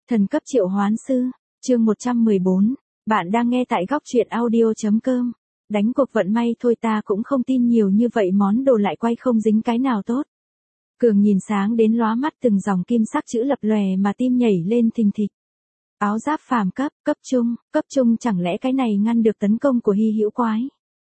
Thần cấp triệu hoán sư, chương 114, bạn đang nghe tại góc truyện audio.com. Đánh cuộc vận may thôi, ta cũng không tin nhiều như vậy món đồ lại quay không dính cái nào tốt. Cường nhìn sáng đến lóa mắt từng dòng kim sắc chữ lập lòe mà tim nhảy lên thình thịch. Áo giáp phàm cấp trung, chẳng lẽ cái này ngăn được tấn công của hy hữu quái?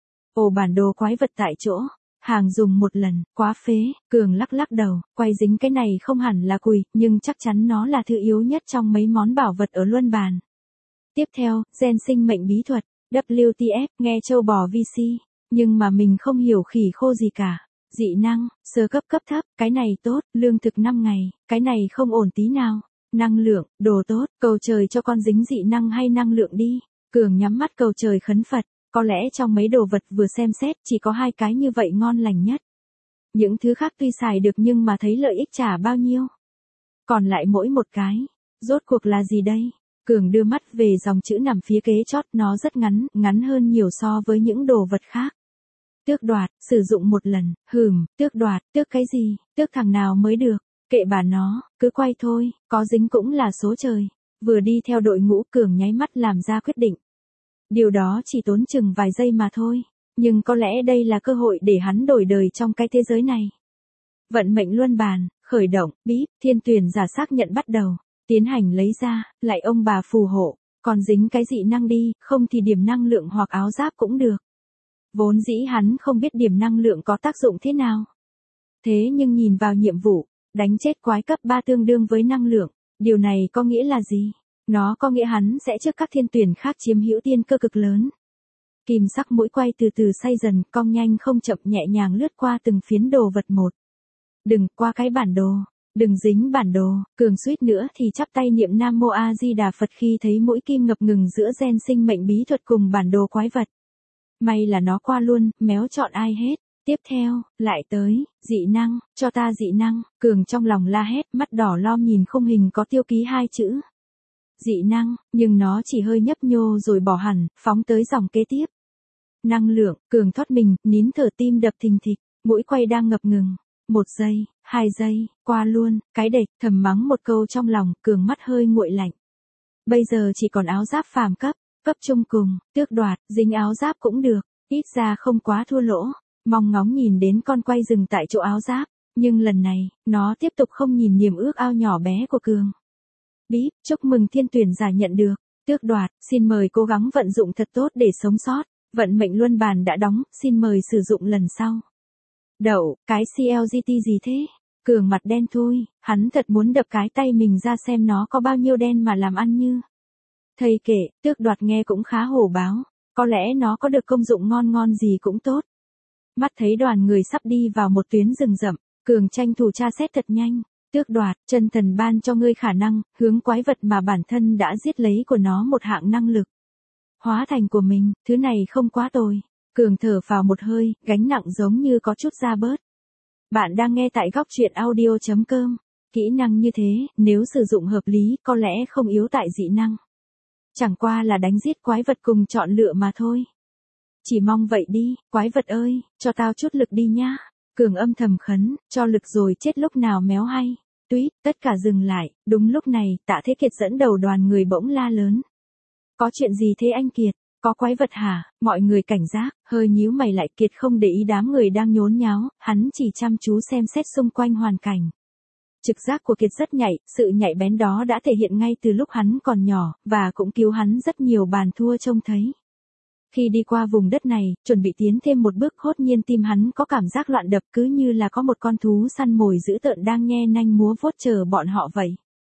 Ồ, bản đồ quái vật tại chỗ, hàng dùng một lần, quá phế. Cường lắc lắc đầu, quay dính cái này không hẳn là cùi, nhưng chắc chắn nó là thứ yếu nhất trong mấy món bảo vật ở luân bàn. Tiếp theo, gen sinh mệnh bí thuật, WTF, nghe châu bò VC, nhưng mà mình không hiểu khỉ khô gì cả. Dị năng, sơ cấp cấp thấp, cái này tốt, lương thực 5 ngày, cái này không ổn tí nào. Năng lượng, đồ tốt, cầu trời cho con dính dị năng hay năng lượng đi. Cường nhắm mắt cầu trời khấn Phật, có lẽ trong mấy đồ vật vừa xem xét chỉ có 2 cái như vậy ngon lành nhất. Những thứ khác tuy xài được nhưng mà thấy lợi ích chả bao nhiêu. Còn lại mỗi một cái, rốt cuộc là gì đây? Cường đưa mắt về dòng chữ nằm phía kế chót, nó rất ngắn hơn nhiều so với những đồ vật khác. Tước đoạt, sử dụng một lần, tước đoạt, tước cái gì, tước thằng nào mới được, kệ bà nó, cứ quay thôi, có dính cũng là số trời. Vừa đi theo đội ngũ, Cường nháy mắt làm ra quyết định. Điều đó chỉ tốn chừng vài giây mà thôi, nhưng có lẽ đây là cơ hội để hắn đổi đời trong cái thế giới này. Vận mệnh luân bàn, khởi động, bíp, thiên tuyển giả xác nhận bắt đầu, tiến hành lấy ra, lại ông bà phù hộ, còn dính cái dị năng đi, không thì điểm năng lượng hoặc áo giáp cũng được. Vốn dĩ hắn không biết điểm năng lượng có tác dụng thế nào. Thế nhưng nhìn vào nhiệm vụ, đánh chết quái cấp 3 tương đương với năng lượng, điều này có nghĩa là gì? Nó có nghĩa hắn sẽ trước các thiên tuyển khác chiếm hữu tiên cơ cực lớn. Kim sắc mũi quay từ từ xoay dần, cong nhanh không chậm nhẹ nhàng lướt qua từng phiến đồ vật một. Đừng qua cái bản đồ, đừng dính bản đồ. Cường suýt nữa thì chắp tay niệm Nam Mô A Di Đà Phật khi thấy mũi kim ngập ngừng giữa gen sinh mệnh bí thuật cùng bản đồ quái vật. May là nó qua luôn, méo chọn ai hết. Tiếp theo, lại tới, dị năng, cho ta dị năng. Cường trong lòng la hét, mắt đỏ lom nhìn khung hình có tiêu ký 2 chữ. Dị năng, nhưng nó chỉ hơi nhấp nhô rồi bỏ hẳn, phóng tới dòng kế tiếp. Năng lượng, Cường thoát mình, nín thở, tim đập thình thịch, mũi quay đang ngập ngừng. 1 giây, 2 giây, qua luôn, cái đệch, thầm mắng một câu trong lòng, Cường mắt hơi nguội lạnh. Bây giờ chỉ còn áo giáp phàm cấp trung cùng, tước đoạt, dính áo giáp cũng được, ít ra không quá thua lỗ. Mong ngóng nhìn đến con quay dừng tại chỗ áo giáp, nhưng lần này, nó tiếp tục không nhìn niềm ước ao nhỏ bé của Cường. Bíp, chúc mừng thiên tuyển giả nhận được, tước đoạt, xin mời cố gắng vận dụng thật tốt để sống sót, vận mệnh luân bàn đã đóng, xin mời sử dụng lần sau. Đậu, cái CLGT gì thế? Cường mặt đen thui, hắn thật muốn đập cái tay mình ra xem nó có bao nhiêu đen mà làm ăn như. Thầy kể, tước đoạt nghe cũng khá hổ báo, có lẽ nó có được công dụng ngon gì cũng tốt. Mắt thấy đoàn người sắp đi vào một tuyến rừng rậm, Cường tranh thủ tra xét thật nhanh. Tước đoạt, chân thần ban cho ngươi khả năng, hướng quái vật mà bản thân đã giết lấy của nó một hạng năng lực. Hóa thành của mình, thứ này không quá tồi. Cường thở vào một hơi, gánh nặng giống như có chút ra bớt. Bạn đang nghe tại góc truyện audio.com. Kỹ năng như thế, nếu sử dụng hợp lý, có lẽ không yếu tại dị năng. Chẳng qua là đánh giết quái vật cùng chọn lựa mà thôi. Chỉ mong vậy đi, quái vật ơi, cho tao chút lực đi nhá. Cường âm thầm khấn, cho lực rồi chết lúc nào méo hay. Tuýt, tất cả dừng lại, đúng lúc này, Tạ Thế Kiệt dẫn đầu đoàn người bỗng la lớn. Có chuyện gì thế anh Kiệt? Có quái vật hả? Mọi người cảnh giác, hơi nhíu mày lại. Kiệt không để ý đám người đang nhốn nháo, hắn chỉ chăm chú xem xét xung quanh hoàn cảnh. Trực giác của Kiệt rất nhạy, sự nhạy bén đó đã thể hiện ngay từ lúc hắn còn nhỏ, và cũng cứu hắn rất nhiều bàn thua trông thấy. Khi đi qua vùng đất này, chuẩn bị tiến thêm một bước, hốt nhiên tim hắn có cảm giác loạn đập, cứ như là có một con thú săn mồi dữ tợn đang nhe nanh múa vuốt chờ bọn họ vậy.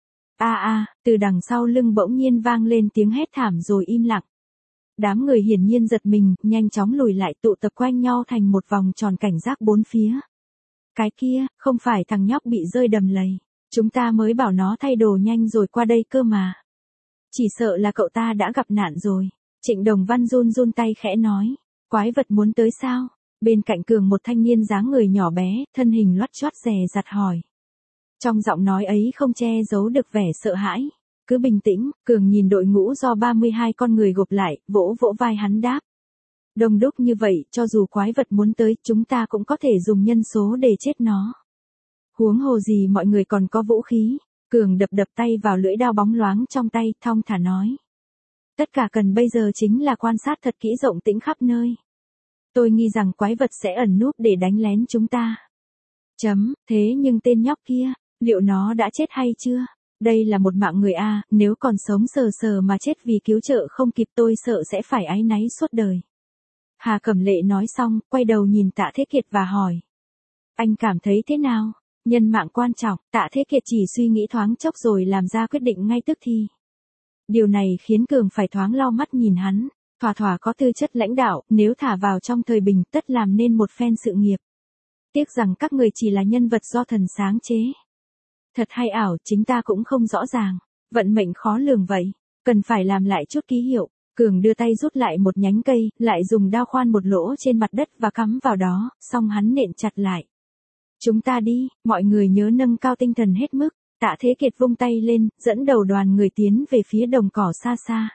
Từ đằng sau lưng bỗng nhiên vang lên tiếng hét thảm rồi im lặng. Đám người hiển nhiên giật mình, nhanh chóng lùi lại, tụ tập quanh nhau thành một vòng tròn cảnh giác bốn phía. Cái kia, không phải thằng nhóc bị rơi đầm lầy. Chúng ta mới bảo nó thay đồ nhanh rồi qua đây cơ mà. Chỉ sợ là cậu ta đã gặp nạn rồi. Trịnh Đồng Văn run tay khẽ nói. Quái vật muốn tới sao? Bên cạnh Cường một thanh niên dáng người nhỏ bé, thân hình loắt choắt dè dặt hỏi. Trong giọng nói ấy không che giấu được vẻ sợ hãi. Cứ bình tĩnh, Cường nhìn đội ngũ do 32 con người gộp lại, vỗ vai hắn đáp. Đông đúc như vậy, cho dù quái vật muốn tới, chúng ta cũng có thể dùng nhân số để chết nó. Huống hồ gì mọi người còn có vũ khí. Cường đập đập tay vào lưỡi đao bóng loáng trong tay, thong thả nói. Tất cả cần bây giờ chính là quan sát thật kỹ rộng tĩnh khắp nơi. Tôi nghi rằng quái vật sẽ ẩn núp để đánh lén chúng ta. Thế nhưng tên nhóc kia, liệu nó đã chết hay chưa? Đây là một mạng người a, nếu còn sống sờ sờ mà chết vì cứu trợ không kịp tôi sợ sẽ phải áy náy suốt đời. Hà Cẩm Lệ nói xong, quay đầu nhìn Tạ Thế Kiệt và hỏi. Anh cảm thấy thế nào? Nhân mạng quan trọng, Tạ Thế Kiệt chỉ suy nghĩ thoáng chốc rồi làm ra quyết định ngay tức thì. Điều này khiến Cường phải thoáng lau mắt nhìn hắn, thỏa có tư chất lãnh đạo, nếu thả vào trong thời bình tất làm nên một phen sự nghiệp. Tiếc rằng các người chỉ là nhân vật do thần sáng chế. Thật hay ảo, chính ta cũng không rõ ràng, vận mệnh khó lường vậy, cần phải làm lại chút ký hiệu. Cường đưa tay rút lại một nhánh cây, lại dùng đao khoan một lỗ trên mặt đất và cắm vào đó, xong hắn nện chặt lại. Chúng ta đi, mọi người nhớ nâng cao tinh thần hết mức. Tạ Thế Kiệt vung tay lên, dẫn đầu đoàn người tiến về phía đồng cỏ xa xa.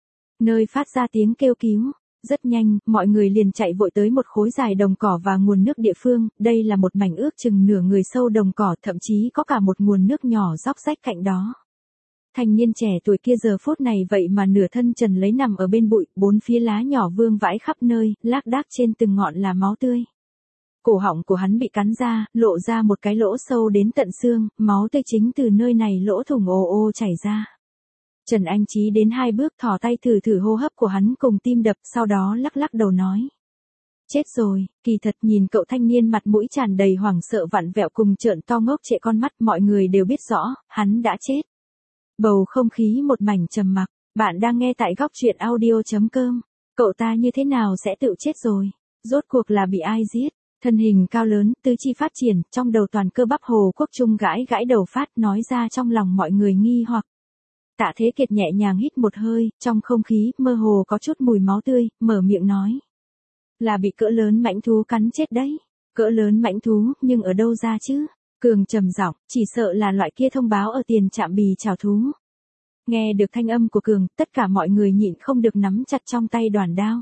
Nơi phát ra tiếng kêu cứu. Rất nhanh, mọi người liền chạy vội tới một khối dài đồng cỏ và nguồn nước địa phương. Đây là một mảnh ước chừng nửa người sâu đồng cỏ, thậm chí có cả một nguồn nước nhỏ róc rách cạnh đó. Thanh niên trẻ tuổi kia giờ phút này vậy mà nửa thân trần lấy nằm ở bên bụi, bốn phía lá nhỏ vương vãi khắp nơi, lác đác trên từng ngọn là máu tươi. Cổ họng của hắn bị cắn ra, lộ ra một cái lỗ sâu đến tận xương, máu tươi chính từ nơi này lỗ thủng ồ ồ chảy ra. Trần Anh Chí đến 2 bước thò tay thử hô hấp của hắn cùng tim đập, sau đó lắc đầu nói. Chết rồi, kỳ thật nhìn cậu thanh niên mặt mũi tràn đầy hoảng sợ vặn vẹo cùng trợn to ngốc trệ con mắt, mọi người đều biết rõ, hắn đã chết. Bầu không khí một mảnh trầm mặc, bạn đang nghe tại góc truyện audio.com. Cậu ta như thế nào sẽ tự chết rồi? Rốt cuộc là bị ai giết? Thân hình cao lớn, tứ chi phát triển, trong đầu toàn cơ bắp Hồ Quốc Trung gãi đầu phát, nói ra trong lòng mọi người nghi hoặc. Tạ Thế Kiệt nhẹ nhàng hít một hơi, trong không khí mơ hồ có chút mùi máu tươi, mở miệng nói. Là bị cỡ lớn mãnh thú cắn chết đấy. Cỡ lớn mãnh thú, nhưng ở đâu ra chứ? Cường trầm giọng, chỉ sợ là loại kia thông báo ở tiền trạm bì chào thú. Nghe được thanh âm của Cường, tất cả mọi người nhịn không được nắm chặt trong tay đoàn đao.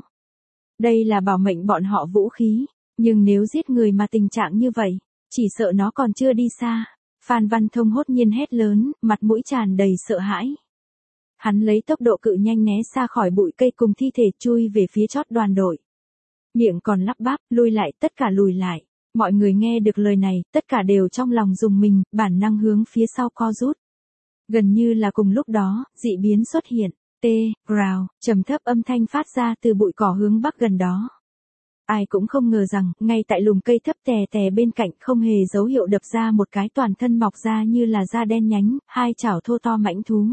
Đây là bảo mệnh bọn họ vũ khí, nhưng nếu giết người mà tình trạng như vậy, chỉ sợ nó còn chưa đi xa. Phan Văn Thông hốt nhiên hét lớn, mặt mũi tràn đầy sợ hãi. Hắn lấy tốc độ cự nhanh né xa khỏi bụi cây cùng thi thể chui về phía chót đoàn đội. Miệng còn lắp bắp, lùi lại, tất cả lùi lại. Mọi người nghe được lời này, tất cả đều trong lòng rùng mình, bản năng hướng phía sau co rút. Gần như là cùng lúc đó, dị biến xuất hiện. Rào, trầm thấp âm thanh phát ra từ bụi cỏ hướng bắc gần đó. Ai cũng không ngờ rằng, ngay tại lùm cây thấp tè bên cạnh không hề dấu hiệu đập ra một cái toàn thân mọc ra như là da đen nhánh, 2 chảo thô to mãnh thú.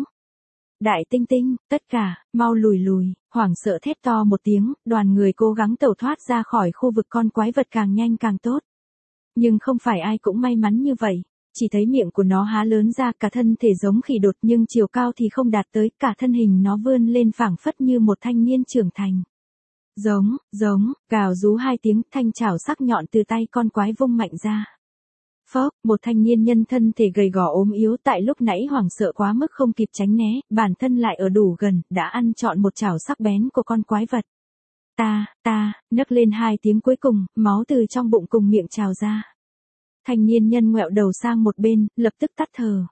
Đại tinh tinh, tất cả, mau lùi, hoảng sợ thét to một tiếng, đoàn người cố gắng tẩu thoát ra khỏi khu vực con quái vật càng nhanh càng tốt. Nhưng không phải ai cũng may mắn như vậy, chỉ thấy miệng của nó há lớn ra, cả thân thể giống khỉ đột nhưng chiều cao thì không đạt tới, cả thân hình nó vươn lên phảng phất như một thanh niên trưởng thành. Giống, gào rú 2 tiếng, thanh chảo sắc nhọn từ tay con quái vung mạnh ra. Phốc, một thanh niên nhân thân thể gầy gò ốm yếu tại lúc nãy hoảng sợ quá mức không kịp tránh né, bản thân lại ở đủ gần, đã ăn trọn một chảo sắc bén của con quái vật. Nấc lên 2 tiếng cuối cùng, máu từ trong bụng cùng miệng trào ra. Thanh niên nhân ngoẹo đầu sang một bên, lập tức tắt thở.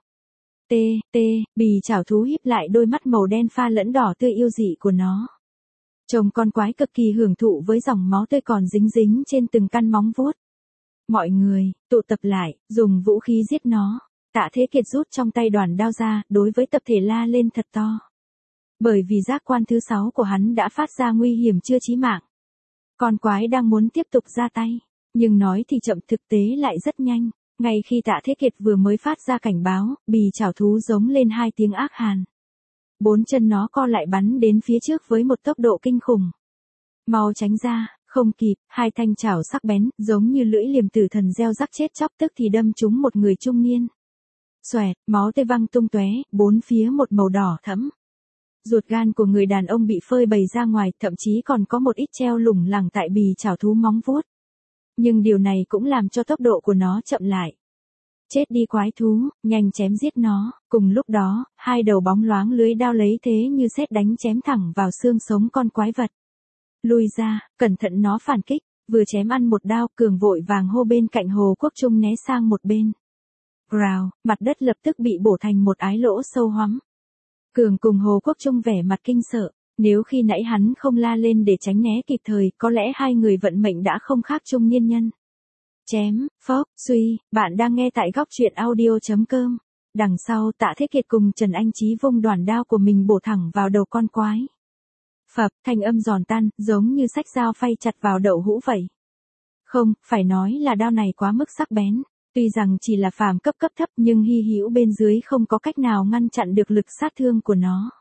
Bì chảo thú híp lại đôi mắt màu đen pha lẫn đỏ tươi yêu dị của nó. Trông con quái cực kỳ hưởng thụ với dòng máu tươi còn dính trên từng căn móng vuốt. Mọi người, tụ tập lại, dùng vũ khí giết nó. Tạ Thế Kiệt rút trong tay đoàn đao ra, đối với tập thể la lên thật to. Bởi vì giác quan thứ 6 của hắn đã phát ra nguy hiểm chưa chí mạng. Con quái đang muốn tiếp tục ra tay, nhưng nói thì chậm thực tế lại rất nhanh. Ngay khi Tạ Thế Kiệt vừa mới phát ra cảnh báo, bì chảo thú giống lên 2 tiếng ác hàn. 4 chân nó co lại bắn đến phía trước với một tốc độ kinh khủng. Mau tránh ra, không kịp, 2 thanh chảo sắc bén, giống như lưỡi liềm tử thần gieo rắc chết chóc tức thì đâm trúng một người trung niên. Xoẹt, máu tươi văng tung tóe, bốn phía một màu đỏ thẫm. Ruột gan của người đàn ông bị phơi bày ra ngoài, thậm chí còn có một ít treo lủng lẳng tại bì chảo thú móng vuốt. Nhưng điều này cũng làm cho tốc độ của nó chậm lại. Chết đi quái thú, nhanh chém giết nó. Cùng lúc đó, 2 đầu bóng loáng lưới đao lấy thế như sét đánh chém thẳng vào xương sống con quái vật. Lui ra, cẩn thận nó phản kích. Vừa chém ăn một đao, Cường vội vàng hô bên cạnh Hồ Quốc Trung né sang một bên. rào, mặt đất lập tức bị bổ thành một ái lỗ sâu hoắm. Cường cùng Hồ Quốc Trung vẻ mặt kinh sợ, nếu khi nãy hắn không la lên để tránh né kịp thời, có lẽ hai người vận mệnh đã không khác trung niên nhân. Chém, phốc, suy, bạn đang nghe tại góc truyện audio.com. Đằng sau Tạ Thế Kiệt cùng Trần Anh Chí vung đoản đao của mình bổ thẳng vào đầu con quái. Phập, thanh âm giòn tan, giống như xách dao phay chặt vào đậu hũ vậy. Không, phải nói là đao này quá mức sắc bén. Tuy rằng chỉ là phàm cấp thấp nhưng hy hữu bên dưới không có cách nào ngăn chặn được lực sát thương của nó.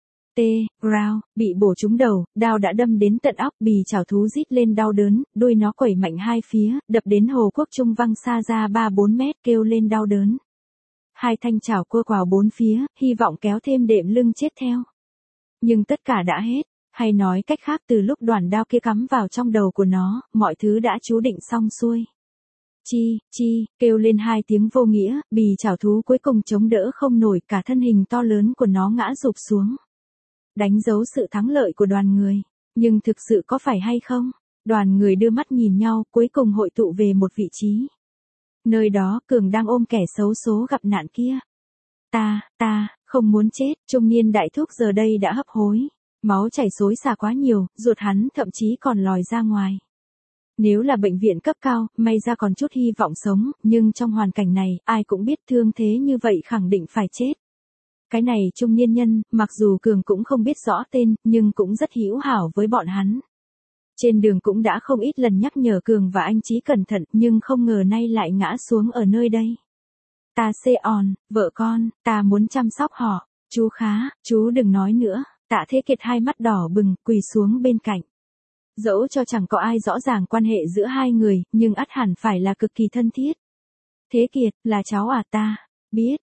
Rao, bị bổ trúng đầu, đao đã đâm đến tận óc, bì chảo thú rít lên đau đớn, đuôi nó quẩy mạnh hai phía, đập đến Hồ Quốc Trung văng xa ra 3-4 mét, kêu lên đau đớn. Hai thanh chảo cua quào bốn phía, hy vọng kéo thêm đệm lưng chết theo. Nhưng tất cả đã hết, hay nói cách khác từ lúc đoản đao kia cắm vào trong đầu của nó, mọi thứ đã chú định xong xuôi. Chi, kêu lên hai tiếng vô nghĩa, bì chảo thú cuối cùng chống đỡ không nổi, cả thân hình to lớn của nó ngã rụp xuống. Đánh dấu sự thắng lợi của đoàn người. Nhưng thực sự có phải hay không? Đoàn người đưa mắt nhìn nhau, cuối cùng hội tụ về một vị trí. Nơi đó, Cường đang ôm kẻ xấu số gặp nạn kia. Ta, không muốn chết, trung niên đại thúc giờ đây đã hấp hối. Máu chảy xối xả quá nhiều, ruột hắn thậm chí còn lòi ra ngoài. Nếu là bệnh viện cấp cao, may ra còn chút hy vọng sống, nhưng trong hoàn cảnh này, ai cũng biết thương thế như vậy khẳng định phải chết. Cái này trung niên nhân, mặc dù Cường cũng không biết rõ tên, nhưng cũng rất hữu hảo với bọn hắn. Trên đường cũng đã không ít lần nhắc nhở Cường và anh Chí cẩn thận, nhưng không ngờ nay lại ngã xuống ở nơi đây. Ta xê on, vợ con, ta muốn chăm sóc họ, chú Khá, chú đừng nói nữa. Tạ Thế Kiệt hai mắt đỏ bừng, quỳ xuống bên cạnh. Dẫu cho chẳng có ai rõ ràng quan hệ giữa hai người, nhưng ắt hẳn phải là cực kỳ thân thiết. Thế Kiệt, là cháu à? Ta biết,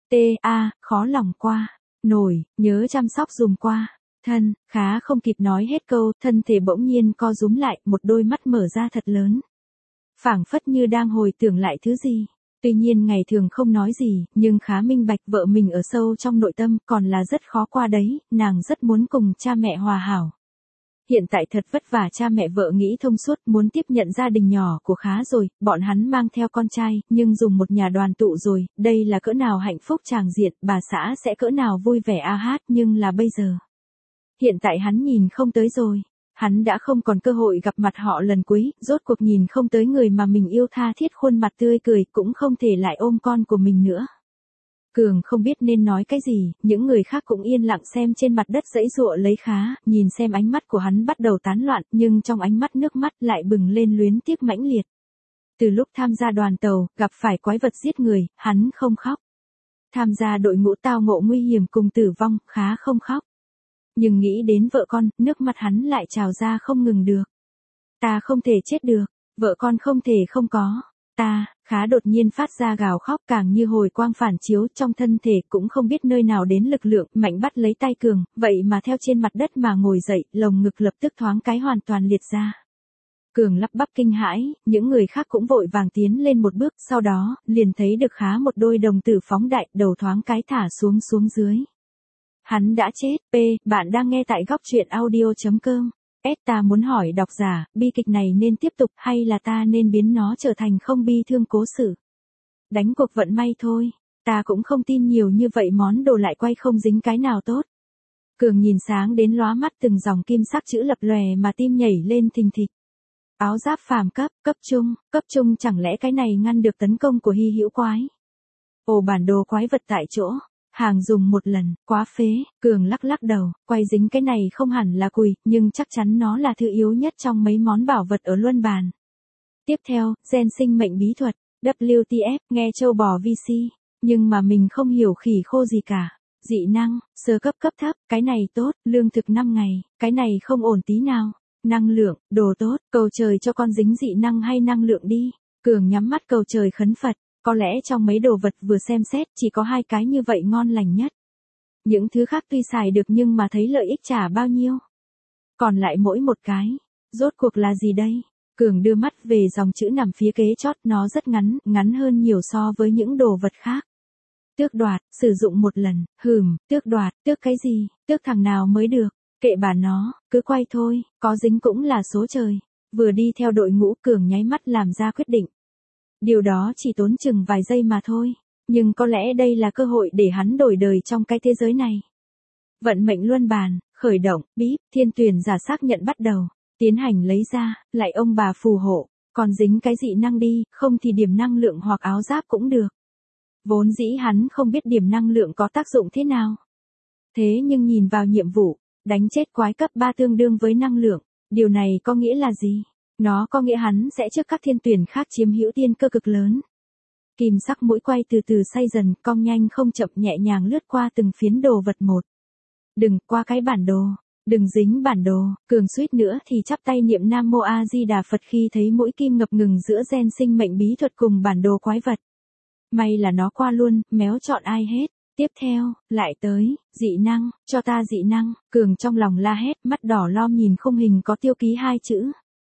khó lòng qua nổi, nhớ chăm sóc dùm qua. Thân, Khá không kịp nói hết câu, thân thể bỗng nhiên co rúm lại, một đôi mắt mở ra thật lớn. Phảng phất như đang hồi tưởng lại thứ gì. Tuy nhiên ngày thường không nói gì, nhưng Khá minh bạch vợ mình ở sâu trong nội tâm, còn là rất khó qua đấy, nàng rất muốn cùng cha mẹ hòa hảo. Hiện tại thật vất vả cha mẹ vợ nghĩ thông suốt, muốn tiếp nhận gia đình nhỏ của Khá rồi, bọn hắn mang theo con trai, nhưng dùng một nhà đoàn tụ rồi, đây là cỡ nào hạnh phúc tràng diện, bà xã sẽ cỡ nào vui vẻ a hát, nhưng là bây giờ. Hiện tại hắn nhìn không tới rồi. Hắn đã không còn cơ hội gặp mặt họ lần cuối, rốt cuộc nhìn không tới người mà mình yêu tha thiết khuôn mặt tươi cười, cũng không thể lại ôm con của mình nữa. Cường không biết nên nói cái gì, những người khác cũng yên lặng xem trên mặt đất giãy giụa lấy Khá, nhìn xem ánh mắt của hắn bắt đầu tán loạn, nhưng trong ánh mắt nước mắt lại bừng lên luyến tiếc mãnh liệt. Từ lúc tham gia đoàn tàu, gặp phải quái vật giết người, hắn không khóc. Tham gia đội ngũ tao ngộ nguy hiểm cùng tử vong, Khá không khóc. Nhưng nghĩ đến vợ con, nước mắt hắn lại trào ra không ngừng được. Ta không thể chết được, vợ con không thể không có. Khá đột nhiên phát ra gào khóc, càng như hồi quang phản chiếu trong thân thể, cũng không biết nơi nào đến lực lượng, mạnh bắt lấy tay Cường, vậy mà theo trên mặt đất mà ngồi dậy, lồng ngực lập tức thoáng cái hoàn toàn liệt ra. Cường lắp bắp kinh hãi, những người khác cũng vội vàng tiến lên một bước, sau đó, liền thấy được Khá một đôi đồng tử phóng đại, đầu thoáng cái thả xuống dưới. Hắn đã chết. Bạn đang nghe tại góc truyện audio.com. Ta muốn hỏi độc giả, bi kịch này nên tiếp tục hay là ta nên biến nó trở thành không bi thương cố sự? Đánh cuộc vận may thôi. Ta cũng không tin nhiều như vậy món đồ lại quay không dính cái nào tốt. Cường nhìn sáng đến lóa mắt từng dòng kim sắc chữ lập lòe mà tim nhảy lên thình thịch. Áo giáp phàm cấp trung chẳng lẽ cái này ngăn được tấn công của hy hữu quái? Ồ, bản đồ quái vật tại chỗ. Hàng dùng một lần, quá phế. Cường lắc đầu, quay dính cái này không hẳn là cùi, nhưng chắc chắn nó là thứ yếu nhất trong mấy món bảo vật ở luân bàn. Tiếp theo, gen sinh mệnh bí thuật, WTF, nghe châu bò VC, nhưng mà mình không hiểu khỉ khô gì cả. Dị năng, sơ cấp thấp, cái này tốt, lương thực 5 ngày, cái này không ổn tí nào. Năng lượng, đồ tốt, cầu trời cho con dính dị năng hay năng lượng đi. Cường nhắm mắt cầu trời khấn Phật. Có lẽ trong mấy đồ vật vừa xem xét chỉ có 2 cái như vậy ngon lành nhất. Những thứ khác tuy xài được nhưng mà thấy lợi ích chả bao nhiêu. Còn lại mỗi một cái. Rốt cuộc là gì đây? Cường đưa mắt về dòng chữ nằm phía kế chót, nó rất ngắn hơn nhiều so với những đồ vật khác. Tước đoạt, sử dụng một lần, tước đoạt, tước cái gì, tước thằng nào mới được, kệ bà nó, cứ quay thôi, có dính cũng là số trời. Vừa đi theo đội ngũ, Cường nháy mắt làm ra quyết định. Điều đó chỉ tốn chừng vài giây mà thôi. Nhưng có lẽ đây là cơ hội để hắn đổi đời trong cái thế giới này. Vận mệnh luân bàn, khởi động, bíp, thiên tuyển giả xác nhận bắt đầu. Tiến hành lấy ra, lại ông bà phù hộ. Còn dính cái dị năng đi, không thì điểm năng lượng hoặc áo giáp cũng được. Vốn dĩ hắn không biết điểm năng lượng có tác dụng thế nào. Thế nhưng nhìn vào nhiệm vụ, đánh chết quái cấp 3 tương đương với năng lượng. Điều này có nghĩa là gì? Nó có nghĩa hắn sẽ trước các thiên tuyển khác chiếm hữu tiên cơ cực lớn. Kim sắc mũi quay từ từ xoay dần, cong nhanh không chậm nhẹ nhàng lướt qua từng phiến đồ vật một. Đừng qua cái bản đồ, đừng dính bản đồ, Cường suýt nữa thì chắp tay niệm Nam Mô A Di Đà Phật khi thấy mũi kim ngập ngừng giữa gen sinh mệnh bí thuật cùng bản đồ quái vật. May là nó qua luôn, méo chọn ai hết. Tiếp theo, lại tới, dị năng, cho ta dị năng, Cường trong lòng la hét, mắt đỏ lom nhìn khung hình có tiêu ký 2 chữ.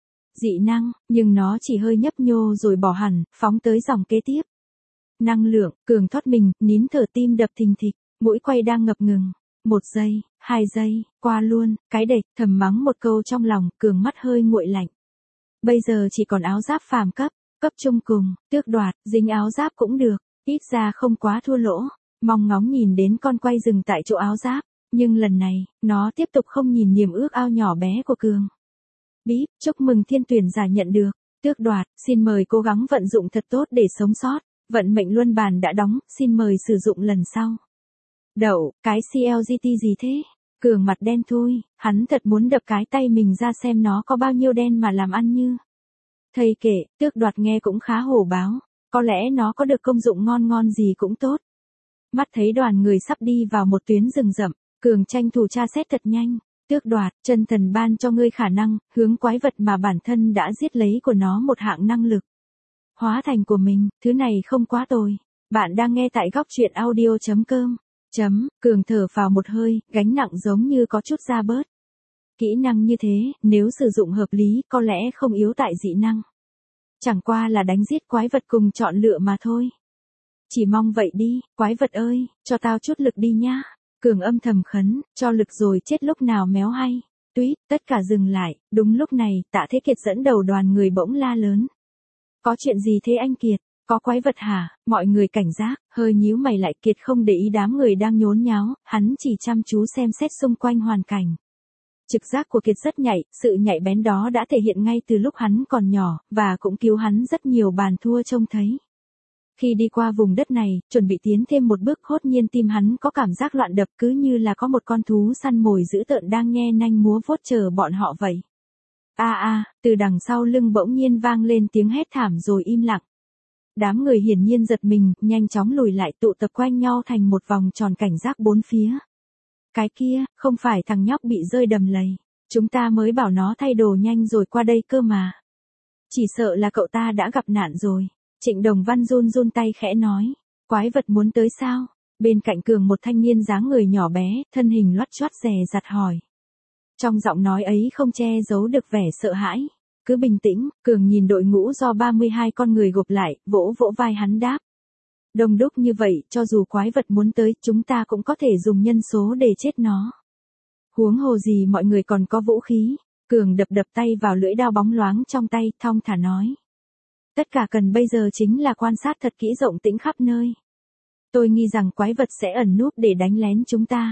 Dị năng, nhưng nó chỉ hơi nhấp nhô rồi bỏ hẳn, phóng tới dòng kế tiếp. Năng lượng, Cường thoát mình, nín thở tim đập thình thịch, mũi quay đang ngập ngừng. 1 giây, 2 giây, qua luôn, cái đệch, thầm mắng một câu trong lòng, Cường mắt hơi nguội lạnh. Bây giờ chỉ còn áo giáp phàm cấp, cấp trung cùng, tước đoạt, dính áo giáp cũng được, ít ra không quá thua lỗ. Mong ngóng nhìn đến con quay dừng tại chỗ áo giáp, nhưng lần này, nó tiếp tục không nhìn niềm ước ao nhỏ bé của Cường. Bíp, chúc mừng thiên tuyển giả nhận được, tước đoạt, xin mời cố gắng vận dụng thật tốt để sống sót, vận mệnh luân bàn đã đóng, xin mời sử dụng lần sau. Đậu, cái CLGT gì thế? Cường mặt đen thui, hắn thật muốn đập cái tay mình ra xem nó có bao nhiêu đen mà làm ăn như. Thầy kể, tước đoạt nghe cũng khá hổ báo, có lẽ nó có được công dụng ngon ngon gì cũng tốt. Mắt thấy đoàn người sắp đi vào một tuyến rừng rậm, Cường tranh thủ tra xét thật nhanh. Tước đoạt, chân thần ban cho ngươi khả năng, hướng quái vật mà bản thân đã giết lấy của nó một hạng năng lực. Hóa thành của mình, thứ này không quá tồi. Bạn đang nghe tại góc truyện audio.com. Cường thở vào một hơi, gánh nặng giống như có chút ra bớt. Kỹ năng như thế, nếu sử dụng hợp lý, có lẽ không yếu tại dị năng. Chẳng qua là đánh giết quái vật cùng chọn lựa mà thôi. Chỉ mong vậy đi, quái vật ơi, cho tao chút lực đi nha. Cường âm thầm khấn, cho lực rồi chết lúc nào méo hay. Tuýt, tất cả dừng lại, đúng lúc này, Tạ Thế Kiệt dẫn đầu đoàn người bỗng la lớn. Có chuyện gì thế anh Kiệt? Có quái vật hả? Mọi người cảnh giác, hơi nhíu mày lại. Kiệt không để ý đám người đang nhốn nháo, hắn chỉ chăm chú xem xét xung quanh hoàn cảnh. Trực giác của Kiệt rất nhạy, sự nhạy bén đó đã thể hiện ngay từ lúc hắn còn nhỏ, và cũng cứu hắn rất nhiều bàn thua trông thấy. Khi đi qua vùng đất này, chuẩn bị tiến thêm một bước, hốt nhiên tim hắn có cảm giác loạn đập, cứ như là có một con thú săn mồi dữ tợn đang nhe nanh múa vuốt chờ bọn họ vậy. Từ đằng sau lưng bỗng nhiên vang lên tiếng hét thảm rồi im lặng. Đám người hiển nhiên giật mình, nhanh chóng lùi lại tụ tập quanh nhau thành một vòng tròn cảnh giác bốn phía. Cái kia, không phải thằng nhóc bị rơi đầm lầy. Chúng ta mới bảo nó thay đồ nhanh rồi qua đây cơ mà. Chỉ sợ là cậu ta đã gặp nạn rồi. Trịnh Đồng Văn run run tay khẽ nói. Quái vật muốn tới sao? Bên cạnh Cường một thanh niên dáng người nhỏ bé, thân hình loắt choắt dè dặt hỏi. Trong giọng nói ấy không che giấu được vẻ sợ hãi. Cứ bình tĩnh, Cường nhìn đội ngũ do 32 con người gộp lại, vỗ vỗ vai hắn đáp. Đông đúc như vậy, cho dù quái vật muốn tới, chúng ta cũng có thể dùng nhân số để chết nó. Huống hồ gì mọi người còn có vũ khí. Cường đập đập tay vào lưỡi đao bóng loáng trong tay, thong thả nói. Tất cả cần bây giờ chính là quan sát thật kỹ rộng tĩnh khắp nơi. Tôi nghi rằng quái vật sẽ ẩn núp để đánh lén chúng ta.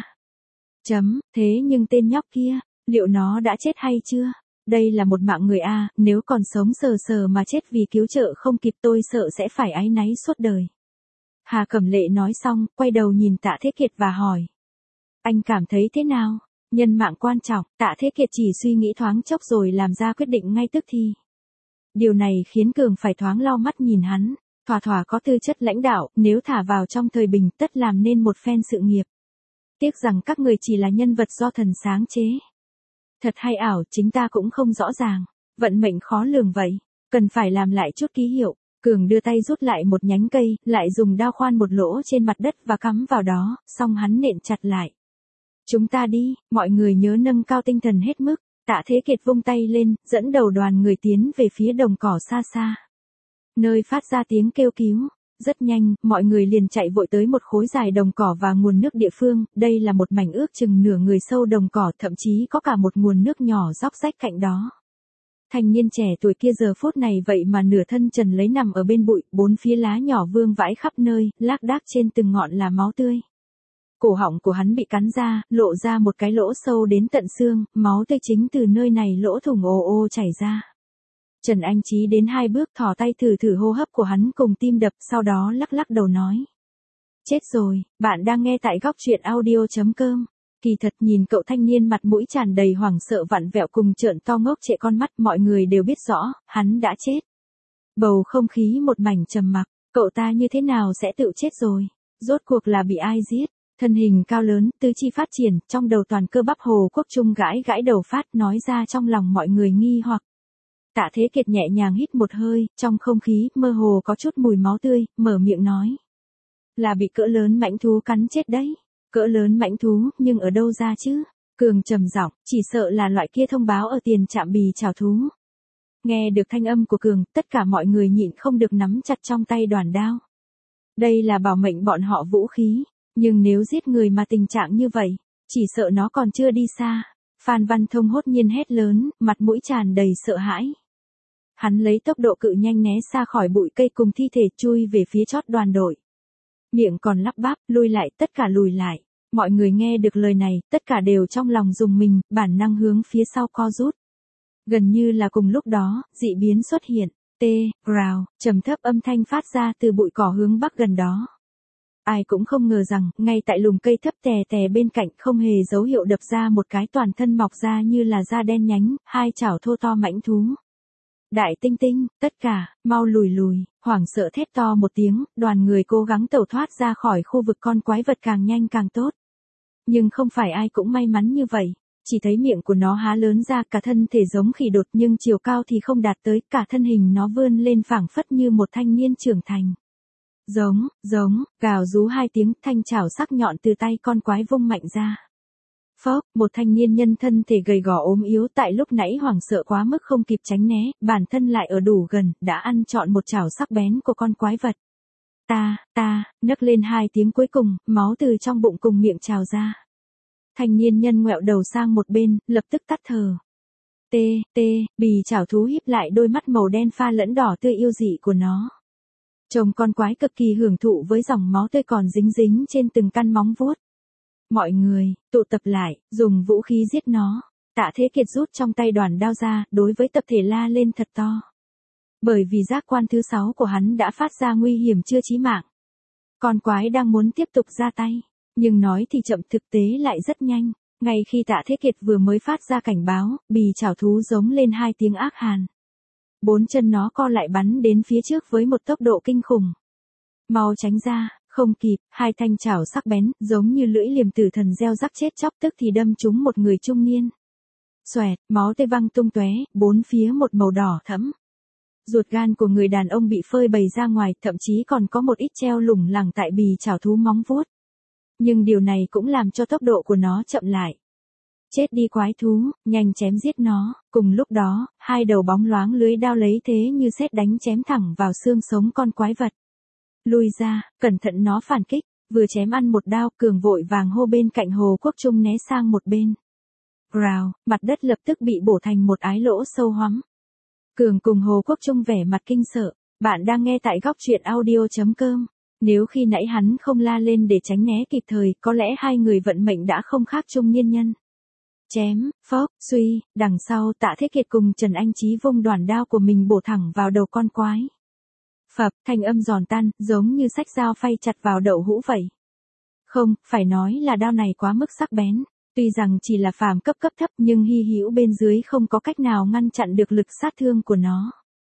Thế nhưng tên nhóc kia, liệu nó đã chết hay chưa? Đây là một mạng người a, nếu còn sống sờ sờ mà chết vì cứu trợ không kịp tôi sợ sẽ phải áy náy suốt đời. Hà Cẩm Lệ nói xong, quay đầu nhìn Tạ Thế Kiệt và hỏi. Anh cảm thấy thế nào? Nhân mạng quan trọng, Tạ Thế Kiệt chỉ suy nghĩ thoáng chốc rồi làm ra quyết định ngay tức thì. Điều này khiến Cường phải thoáng lau mắt nhìn hắn, thỏa thỏa có tư chất lãnh đạo, nếu thả vào trong thời bình tất làm nên một phen sự nghiệp. Tiếc rằng các người chỉ là nhân vật do thần sáng chế. Thật hay ảo, chính ta cũng không rõ ràng, vận mệnh khó lường vậy, cần phải làm lại chút ký hiệu. Cường đưa tay rút lại một nhánh cây, lại dùng đao khoan một lỗ trên mặt đất và cắm vào đó, xong hắn nện chặt lại. Chúng ta đi, mọi người nhớ nâng cao tinh thần hết mức. Tạ Thế Kiệt vung tay lên, dẫn đầu đoàn người tiến về phía đồng cỏ xa xa. Nơi phát ra tiếng kêu cứu. Rất nhanh, mọi người liền chạy vội tới một khối dài đồng cỏ và nguồn nước địa phương. Đây là một mảnh ước chừng nửa người sâu đồng cỏ, thậm chí có cả một nguồn nước nhỏ róc rách cạnh đó. Thanh niên trẻ tuổi kia giờ phút này vậy mà nửa thân trần lấy nằm ở bên bụi, bốn phía lá nhỏ vương vãi khắp nơi, lác đác trên từng ngọn là máu tươi. Cổ họng của hắn bị cắn ra, lộ ra một cái lỗ sâu đến tận xương, máu tươi chính từ nơi này lỗ thủng ồ ồ chảy ra. Trần Anh Chí đến 2 bước thò tay thử thử hô hấp của hắn cùng tim đập, sau đó lắc lắc đầu nói. Chết rồi, bạn đang nghe tại góc truyện audio.com. Kỳ thật nhìn cậu thanh niên mặt mũi tràn đầy hoảng sợ vặn vẹo cùng trợn to ngốc trệ con mắt, mọi người đều biết rõ, hắn đã chết. Bầu không khí một mảnh trầm mặc, cậu ta như thế nào sẽ tự chết rồi? Rốt cuộc là bị ai giết? Thân hình cao lớn, tứ chi phát triển, trong đầu toàn cơ bắp Hồ Quốc Trung gãi gãi đầu phát nói ra trong lòng mọi người nghi hoặc. Tạ Thế Kiệt nhẹ nhàng hít một hơi, trong không khí mơ hồ có chút mùi máu tươi, mở miệng nói. Là bị cỡ lớn mãnh thú cắn chết đấy. Cỡ lớn mãnh thú, nhưng ở đâu ra chứ? Cường trầm giọng, chỉ sợ là loại kia thông báo ở tiền trạm bì chào thú. Nghe được thanh âm của Cường, tất cả mọi người nhịn không được nắm chặt trong tay đoàn đao. Đây là bảo mệnh bọn họ vũ khí, nhưng nếu giết người mà tình trạng như vậy, chỉ sợ nó còn chưa đi xa. Phan Văn Thông hốt nhiên hét lớn, mặt mũi tràn đầy sợ hãi. Hắn lấy tốc độ cự nhanh né xa khỏi bụi cây cùng thi thể chui về phía chót đoàn đội. Miệng còn lắp bắp, lùi lại, tất cả lùi lại. Mọi người nghe được lời này, tất cả đều trong lòng rùng mình, bản năng hướng phía sau co rút. Gần như là cùng lúc đó, dị biến xuất hiện. Rào, trầm thấp âm thanh phát ra từ bụi cỏ hướng bắc gần đó. Ai cũng không ngờ rằng, ngay tại lùm cây thấp tè tè bên cạnh không hề dấu hiệu đập ra một cái toàn thân mọc ra như là da đen nhánh, 2 chảo thô to mãnh thú. Đại tinh tinh, tất cả, mau lùi lùi, hoảng sợ thét to một tiếng, đoàn người cố gắng tẩu thoát ra khỏi khu vực con quái vật càng nhanh càng tốt. Nhưng không phải ai cũng may mắn như vậy, chỉ thấy miệng của nó há lớn ra, cả thân thể giống khỉ đột nhưng chiều cao thì không đạt tới, cả thân hình nó vươn lên phảng phất như một thanh niên trưởng thành. Giống, gào rú 2 tiếng, thanh chảo sắc nhọn từ tay con quái vung mạnh ra. Phốc, một thanh niên nhân thân thể gầy gò ốm yếu tại lúc nãy hoảng sợ quá mức không kịp tránh né, bản thân lại ở đủ gần, đã ăn trọn một chảo sắc bén của con quái vật. Nấc lên 2 tiếng cuối cùng, máu từ trong bụng cùng miệng trào ra. Thanh niên nhân ngoẹo đầu sang một bên, lập tức tắt thở. Bì chảo thú híp lại đôi mắt màu đen pha lẫn đỏ tươi yêu dị của nó. Trông con quái cực kỳ hưởng thụ với dòng máu tươi còn dính dính trên từng căn móng vuốt. Mọi người, tụ tập lại, dùng vũ khí giết nó. Tạ Thế Kiệt rút trong tay đoàn đao ra, đối với tập thể la lên thật to. Bởi vì giác quan thứ 6 của hắn đã phát ra nguy hiểm chưa chí mạng. Con quái đang muốn tiếp tục ra tay, nhưng nói thì chậm thực tế lại rất nhanh. Ngay khi Tạ Thế Kiệt vừa mới phát ra cảnh báo, bì chảo thú giống lên 2 tiếng ác hàn. 4 chân nó co lại bắn đến phía trước với một tốc độ kinh khủng. Mau tránh ra, không kịp, 2 thanh chảo sắc bén, giống như lưỡi liềm tử thần gieo rắc chết chóc tức thì đâm trúng một người trung niên. Xoẹt, máu tươi văng tung tóe, bốn phía một màu đỏ thẫm. Ruột gan của người đàn ông bị phơi bày ra ngoài, thậm chí còn có một ít treo lủng lẳng tại bì chảo thú móng vuốt. Nhưng điều này cũng làm cho tốc độ của nó chậm lại. Chết đi quái thú, nhanh chém giết nó. Cùng lúc đó, 2 đầu bóng loáng lưới đao lấy thế như sét đánh chém thẳng vào xương sống con quái vật. Lui ra, cẩn thận nó phản kích, vừa chém ăn một đao, Cường vội vàng hô bên cạnh Hồ Quốc Trung né sang một bên. Rào, mặt đất lập tức bị bổ thành một ái lỗ sâu hoắm. Cường cùng Hồ Quốc Trung vẻ mặt kinh sợ, bạn đang nghe tại góc truyện audio.com. Nếu khi nãy hắn không la lên để tránh né kịp thời, có lẽ 2 người vận mệnh đã không khác trung niên nhân. Chém, phốc, suy, đằng sau Tạ Thế Kiệt cùng Trần Anh Chí vung đoàn đao của mình bổ thẳng vào đầu con quái. Phập, thanh âm giòn tan, giống như xách dao phay chặt vào đậu hũ vậy. Không, phải nói là đao này quá mức sắc bén. Tuy rằng chỉ là phàm cấp thấp nhưng hy hữu bên dưới không có cách nào ngăn chặn được lực sát thương của nó.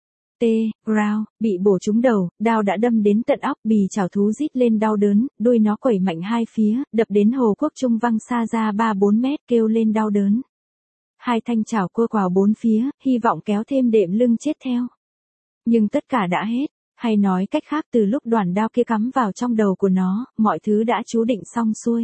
Rao, bị bổ trúng đầu, đao đã đâm đến tận óc, bì chảo thú rít lên đau đớn, đuôi nó quẩy mạnh 2 phía, đập đến Hồ Quốc Trung văng xa ra 3-4 mét, kêu lên đau đớn. 2 thanh chảo cua quào 4 phía, hy vọng kéo thêm đệm lưng chết theo. Nhưng tất cả đã hết, hay nói cách khác từ lúc đoàn đao kia cắm vào trong đầu của nó, mọi thứ đã chú định xong xuôi.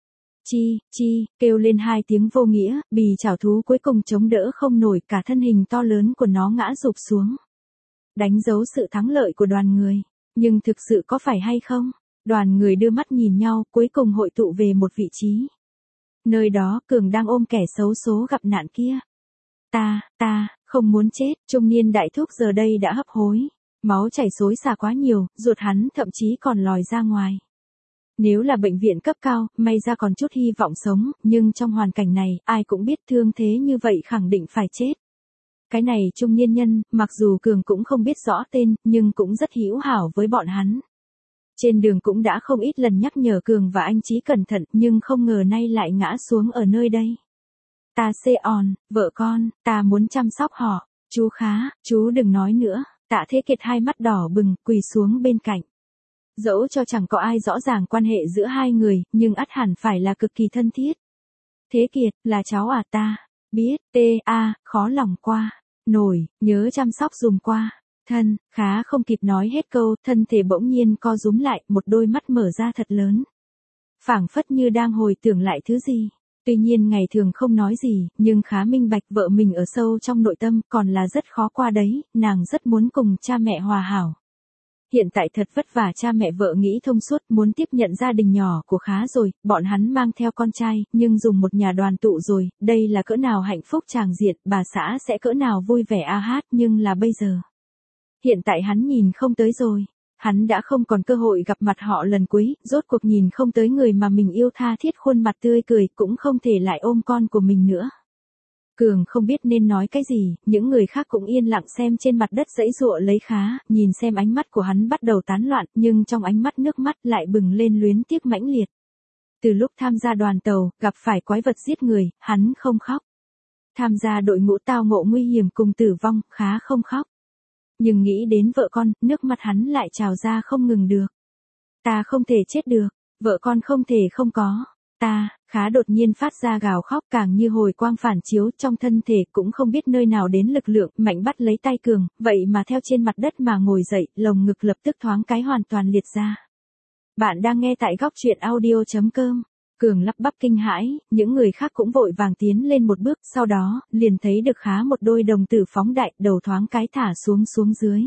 Kêu lên 2 tiếng vô nghĩa, bì chảo thú cuối cùng chống đỡ không nổi, cả thân hình to lớn của nó ngã rụp xuống. Đánh dấu sự thắng lợi của đoàn người. Nhưng thực sự có phải hay không? Đoàn người đưa mắt nhìn nhau, cuối cùng hội tụ về một vị trí. Nơi đó, Cường đang ôm kẻ xấu số gặp nạn kia. Không muốn chết, trung niên đại thúc giờ đây đã hấp hối. Máu chảy xối xả quá nhiều, ruột hắn thậm chí còn lòi ra ngoài. Nếu là bệnh viện cấp cao, may ra còn chút hy vọng sống, nhưng trong hoàn cảnh này, ai cũng biết thương thế như vậy khẳng định phải chết. Cái này trung niên nhân, mặc dù Cường cũng không biết rõ tên, nhưng cũng rất hữu hảo với bọn hắn. Trên đường cũng đã không ít lần nhắc nhở Cường và anh Chí cẩn thận, nhưng không ngờ nay lại ngã xuống ở nơi đây. Ta xê on, vợ con, ta muốn chăm sóc họ. Chú Khá, chú đừng nói nữa. Tạ Thế Kiệt hai mắt đỏ bừng, quỳ xuống bên cạnh. Dẫu cho chẳng có ai rõ ràng quan hệ giữa hai người, nhưng ắt hẳn phải là cực kỳ thân thiết. Thế Kiệt, là cháu à ta? Biết, khó lòng qua. Nổi, nhớ chăm sóc dùm qua. Thân, Khá không kịp nói hết câu, thân thể bỗng nhiên co rúm lại, một đôi mắt mở ra thật lớn. Phảng phất như đang hồi tưởng lại thứ gì. Tuy nhiên ngày thường không nói gì, nhưng Khá minh bạch vợ mình ở sâu trong nội tâm còn là rất khó qua đấy, nàng rất muốn cùng cha mẹ hòa hảo. Hiện tại thật vất vả cha mẹ vợ nghĩ thông suốt muốn tiếp nhận gia đình nhỏ của Khá rồi, bọn hắn mang theo con trai, nhưng dùng một nhà đoàn tụ rồi, đây là cỡ nào hạnh phúc tràng diện, bà xã sẽ cỡ nào vui vẻ a hát, nhưng là bây giờ. Hiện tại hắn nhìn không tới rồi. Hắn đã không còn cơ hội gặp mặt họ lần cuối, rốt cuộc nhìn không tới người mà mình yêu tha thiết khuôn mặt tươi cười, cũng không thể lại ôm con của mình nữa. Cường không biết nên nói cái gì, những người khác cũng yên lặng xem trên mặt đất giãy giụa lấy Khá, nhìn xem ánh mắt của hắn bắt đầu tán loạn, nhưng trong ánh mắt nước mắt lại bừng lên luyến tiếc mãnh liệt. Từ lúc tham gia đoàn tàu, gặp phải quái vật giết người, hắn không khóc. Tham gia đội ngũ tao ngộ nguy hiểm cùng tử vong, Khá không khóc. Nhưng nghĩ đến vợ con, nước mắt hắn lại trào ra không ngừng được. Ta không thể chết được, vợ con không thể không có. Ta, Khá đột nhiên phát ra gào khóc càng như hồi quang phản chiếu trong thân thể cũng không biết nơi nào đến lực lượng, mạnh bắt lấy tay Cường, vậy mà theo trên mặt đất mà ngồi dậy, lồng ngực lập tức thoáng cái hoàn toàn liệt ra. Bạn đang nghe tại góc truyện audio.com. Cường lắp bắp kinh hãi, những người khác cũng vội vàng tiến lên một bước, sau đó, liền thấy được Khá một đôi đồng tử phóng đại, đầu thoáng cái thả xuống dưới.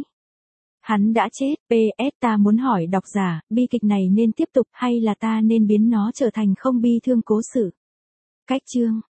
Hắn đã chết, PS ta muốn hỏi độc giả, bi kịch này nên tiếp tục hay là ta nên biến nó trở thành không bi thương cố sự. Cách chương